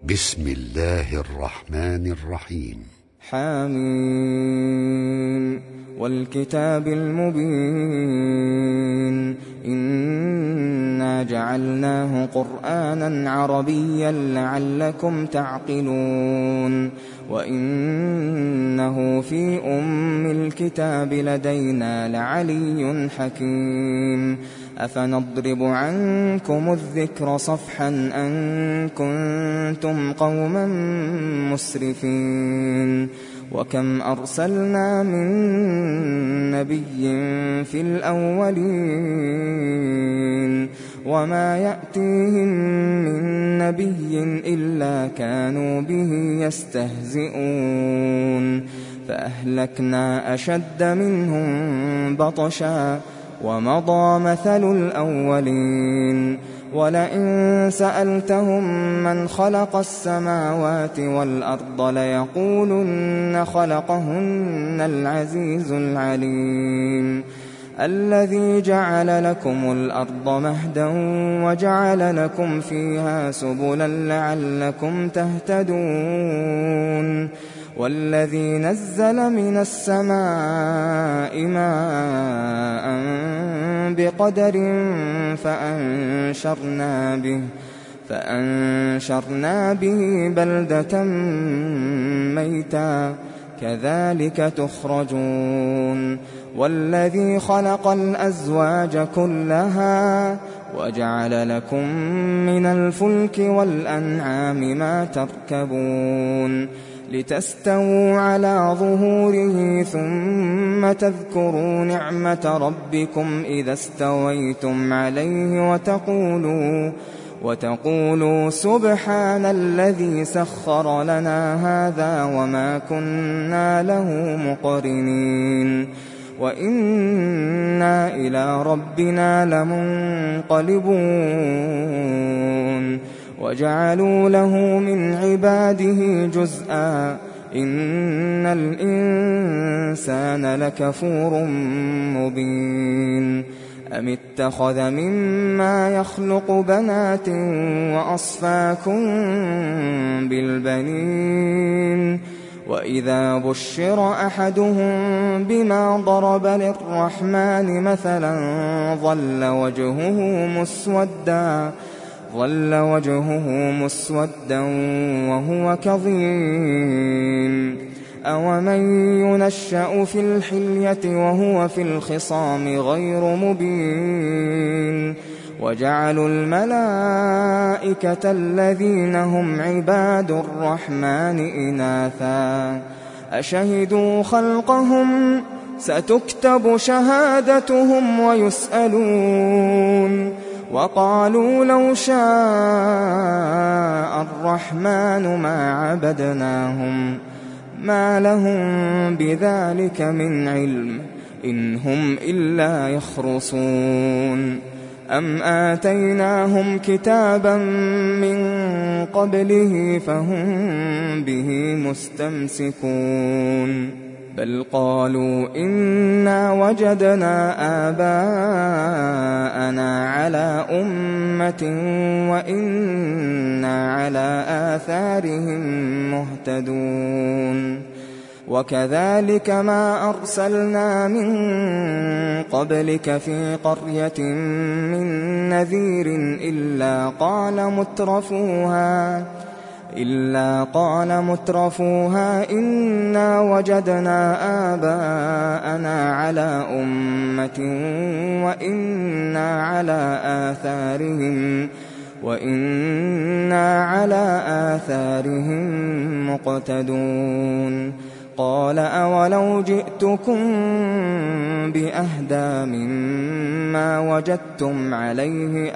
بسم الله الرحمن الرحيم. حميم والكتاب المبين إنا جعلناه قرآنا عربيا لعلكم تعقلون وإنه في أم الكتاب لدينا لعلي حكيم أفنضرب عنكم الذكر صفحا أن كنتم قوما مسرفين وكم أرسلنا من نبي في الأولين وما يأتيهم من نبي إلا كانوا به يستهزئون فأهلكنا أشد منهم بطشا ومضى مثل الأولين ولئن سألتهم من خلق السماوات والأرض ليقولن خلقهن العزيز العليم الذي جعل لكم الأرض مهدا وجعل لكم فيها سبلا لعلكم تهتدون والذي نزل من السماء ماء بقدر فأنشرنا به بلدة ميتا كذلك تخرجون والذي خلق الأزواج كلها وجعل لكم من الفلك والأنعام ما تركبون لتستووا على ظهوره ثم تذكروا نعمة ربكم إذا استويتم عليه وتقولوا سبحان الذي سخر لنا هذا وما كنا له مقرنين وإنا إلى ربنا لمنقلبون وجعلوا له من عباده جزءا إن الإنسان لكفور مبين أم اتخذ مما يخلق بنات وأصفاكم بالبنين وإذا بشر أحدهم بما ضرب للرحمن مثلا ظل وجهه مسودا وهو كظيم أومن ينشأ في الحلية وهو في الخصام غير مبين وجعلوا الملائكة الذين هم عباد الرحمن إناثا أشهدوا خلقهم ستكتب شهادتهم ويسألون وقالوا لو شاء الرحمن ما عبدناهم ما لهم بذلك من علم إن هم إلا يخرصون أم آتيناهم كتابا من قبله فهم به مستمسكون بل قالوا إنا وجدنا آباءنا على أمة وإنا على آثارهم مهتدون وكذلك ما أرسلنا من قبلك في قرية من نذير إلا قال مترفوها إنا وجدنا آباءنا على أمة وإنا على آثارهم مقتدون قال أولو جئتكم بأهدى مما وجدتم عليه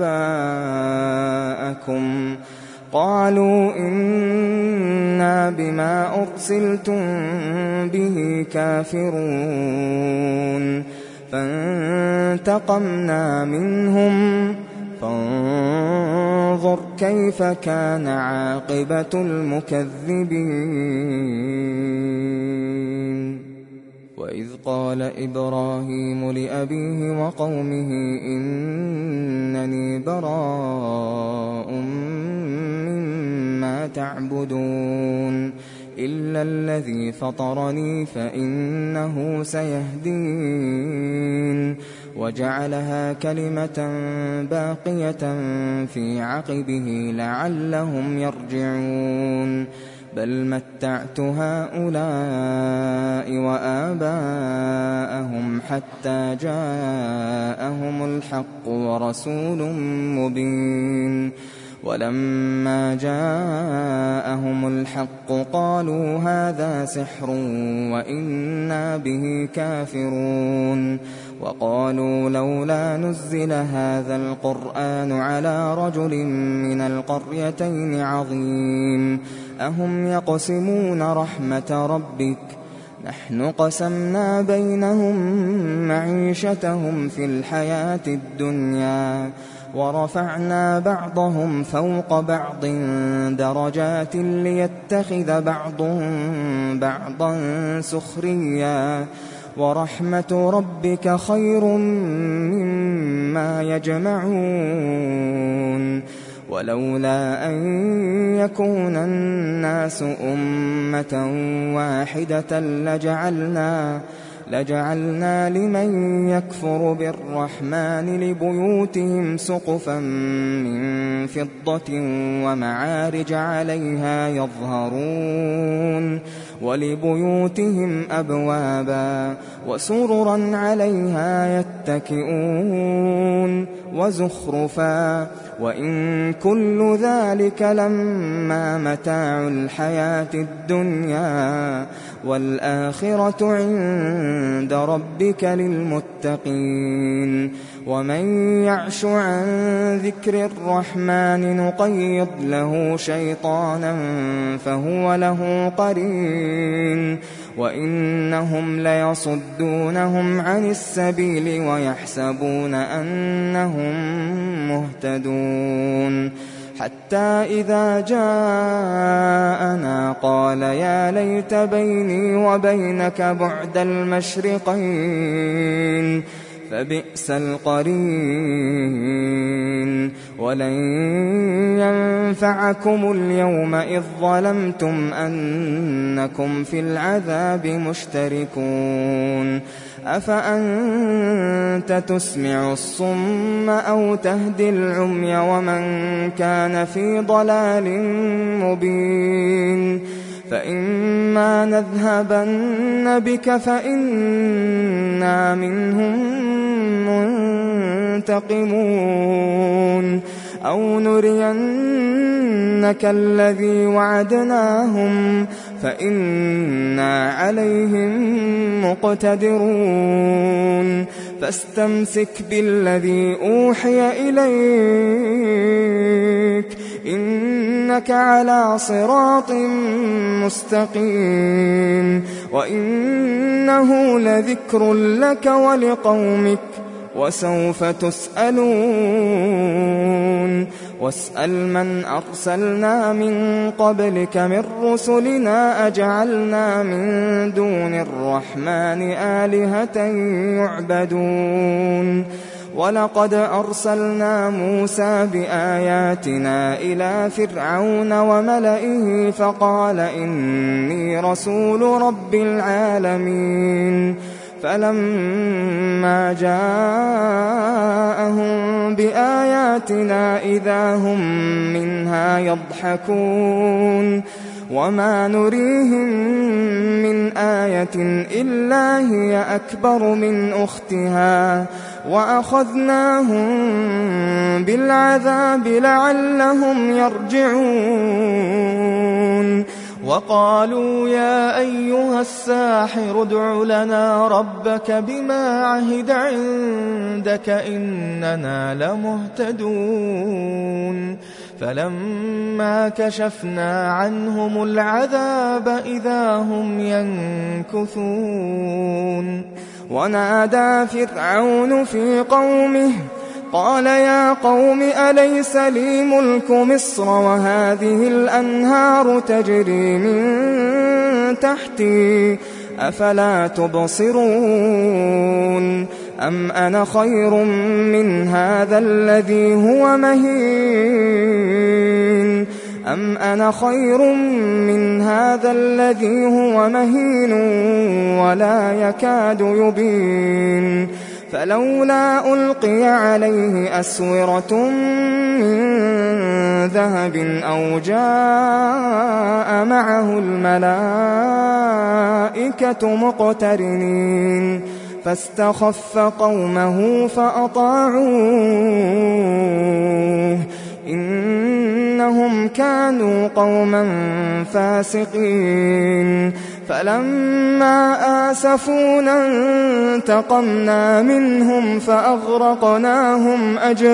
آباءكم قالوا إنا بما أرسلتم به كافرون فانتقمنا منهم فانظر كيف كان عاقبة المكذبين وإذ قال إبراهيم لأبيه وقومه إنني براء مما تعبدون إلا الذي فطرني فإنه سيهدين وجعلها كلمة باقية في عقبه لعلهم يرجعون بل متعت هؤلاء وآباءهم حتى جاءهم الحق ورسول مبين ولما جاءهم الحق قالوا هذا سحر وإنا به كافرون وقالوا لولا نزل هذا القرآن على رجل من القريتين عظيم أهم يقسمون رحمة ربك نحن قسمنا بينهم معيشتهم في الحياة الدنيا ورفعنا بعضهم فوق بعض درجات ليتخذ بعضهم بعضا سخريا ورحمة ربك خير مما يجمعون ولولا أن يكون الناس أمة واحدة لجعلنا لمن يكفر بالرحمن لبيوتهم سقفا من فضة ومعارج عليها يظهرون ولبيوتهم أبوابا وسررا عليها يتكئون وزخرفا وإن كل ذلك لما متاع الحياة الدنيا والآخرة عند ربك للمتقين ومن يعش عن ذكر الرحمن نقيض له شيطانا فهو له قرين وإنهم ليصدونهم عن السبيل ويحسبون أنهم مهتدون حتى إذا جاءنا قال يا ليت بيني وبينك بعد المشرقين فبئس القرين ولن ينفعكم اليوم إذ ظلمتم أنكم في العذاب مشتركون أفأنت تسمع الصم أو تهدي العمي ومن كان في ضلال مبين فإما نذهبن بك فإنا منهم منتقمون أو نرينك الذي وعدناهم فإنا عليهم مقتدرون فاستمسك بالذي أوحي إليك إنك على صراط مستقيم وإنه لذكر لك ولقومك وسوف تسألون واسأل من أرسلنا من قبلك من رسلنا أجعلنا من دون الرحمن آلهة يعبدون ولقد أرسلنا موسى بآياتنا إلى فرعون وملئه فقال إني رسول رب العالمين فلما جاءهم بآياتنا إذا هم منها يضحكون وما نريهم من آية إلا هي أكبر من أختها وأخذناهم بالعذاب لعلهم يرجعون وقالوا يا أيها الساحر ادع لنا ربك بما عهد عندك إننا لمهتدون فلما كشفنا عنهم العذاب إذا هم ينكثون ونادى فرعون في قومه قال يا قوم أليس لي ملك مصر وهذه الأنهار تجري من تحتي أفلا تبصرون أم أنا خير من هذا الذي هو مهين أم أنا خير من هذا الذي هو مهين ولا يكاد يبين فلولا ألقي عليه أسورة من ذهب أو جاء معه الملائكة مقترنين فاستخف قومه فأطاعوه إنهم كانوا قوما فاسقين فلما آسفونا انتقمنا منهم فأغرقناهم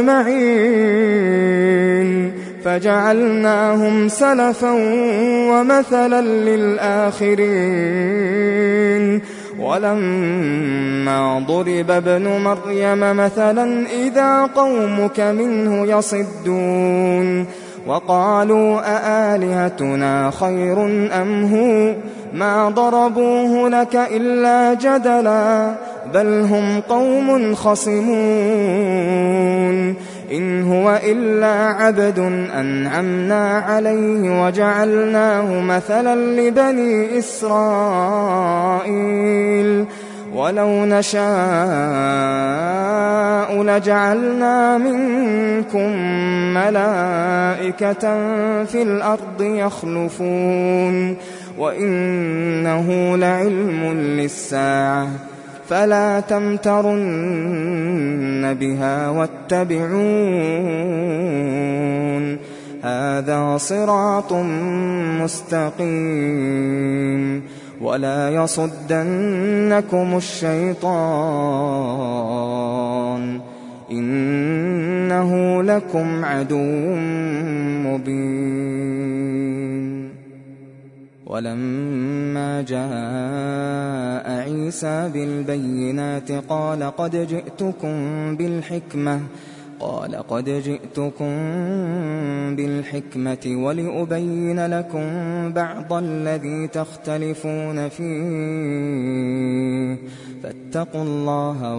أجمعين فجعلناهم سلفا ومثلا للآخرين ولما ضرب ابن مريم مثلا إذا قومك منه يصدون وقالوا أآلهتنا خير أم هو ما ضربوه لك إلا جدلا بل هم قوم خصمون إن هو إلا عبد أنعمنا عليه وجعلناه مثلا لبني إسرائيل ولو نشاء لجعلنا منكم ملائكة في الأرض يخلفون وإنه لعلم للساعة فلا تمترن بها واتبعون هذا صراط مستقيم ولا يصدنكم الشيطان إنه لكم عدو مبين ولما جاء عيسى بالبينات قال قد جئتكم بالحكمة ولأبين لكم بعض الذي تختلفون فيه فاتقوا الله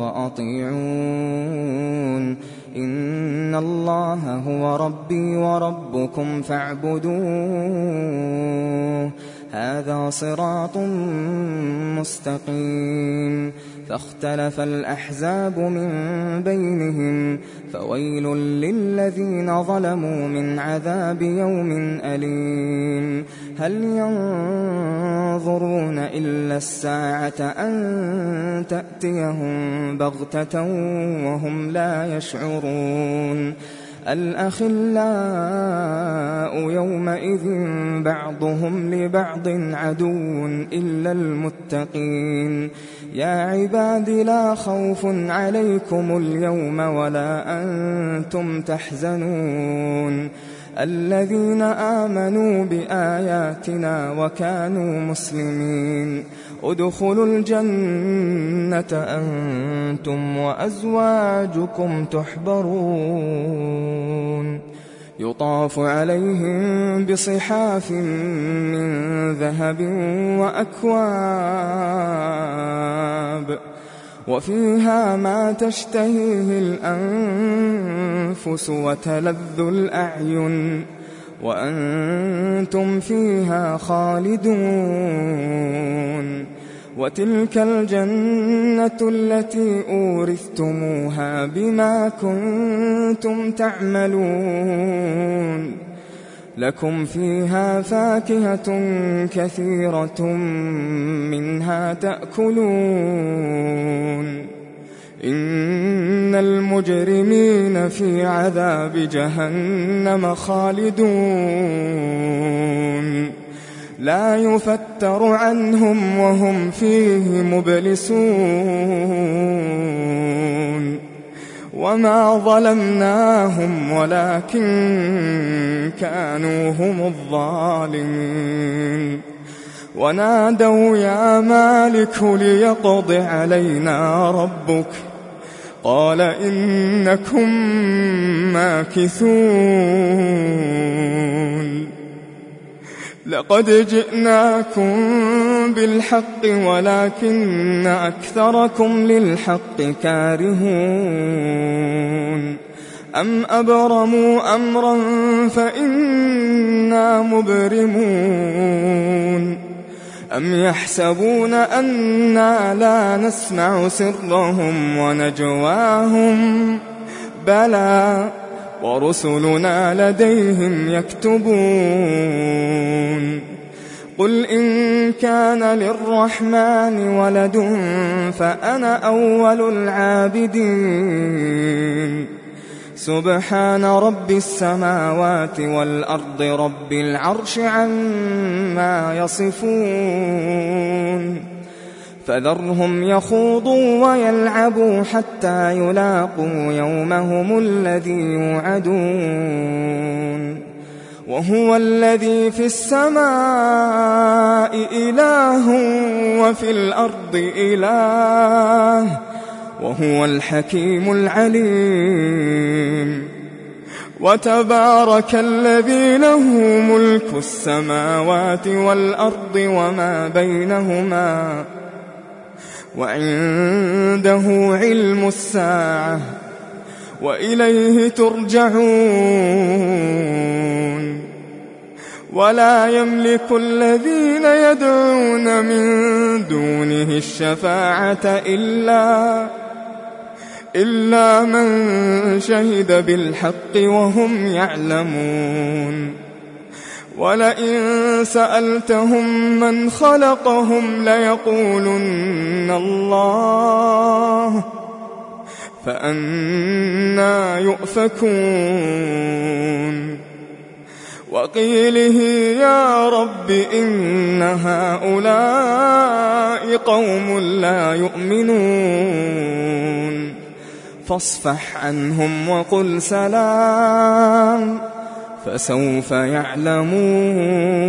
وأطيعون إن الله هو ربي وربكم فاعبدوه هذا صراط مستقيم فاختلف الأحزاب من بينهم فويل للذين ظلموا من عذاب يوم أليم هل ينظرون إلا الساعة أن تأتيهم بغتة وهم لا يشعرون الأخلاء يومئذ بعضهم لبعض عدو إلا المتقين يا عباد لا خوف عليكم اليوم ولا أنتم تحزنون الذين آمنوا بآياتنا وكانوا مسلمين ادخلوا الجنة أنتم وأزواجكم تحبرون يطاف عليهم بصحاف من ذهب وأكواب وفيها ما تشتهيه الأنفس وتلذ الأعين وأنتم فيها خالدون وتلك الجنة التي أورثتموها بما كنتم تعملون لكم فيها فاكهة كثيرة منها تأكلون إن المجرمين في عذاب جهنم خالدون لا يفتر عنهم وهم فيه مبلسون وما ظلمناهم ولكن كانوا هم الظالمين ونادوا يا مالك ليقض علينا ربك قال إنكم ماكثون لقد جئناكم بالحق ولكن أكثركم للحق كارهون أم أبرموا أمرا فإنا مبرمون أم يحسبون أنا لا نسمع سرهم ونجواهم بلى ورسلنا لديهم يكتبون قل إن كان للرحمن ولد فأنا أول العابدين سبحان رب السماوات والأرض رب العرش عما يصفون فذرهم يخوضوا ويلعبوا حتى يلاقوا يومهم الذي يوعدون وهو الذي في السماء إله وفي الأرض إله وهو الحكيم العليم وتبارك الذي له ملك السماوات والأرض وما بينهما وعنده علم الساعة وإليه ترجعون ولا يملك الذين يدعون من دونه الشفاعة إلا من شهد بالحق وهم يعلمون ولئن سألتهم من خلقهم ليقولن الله فأنى يؤفكون وقيله يا رب إن هؤلاء قوم لا يؤمنون فاصفح عنهم وقل سلام فسوف يعلمون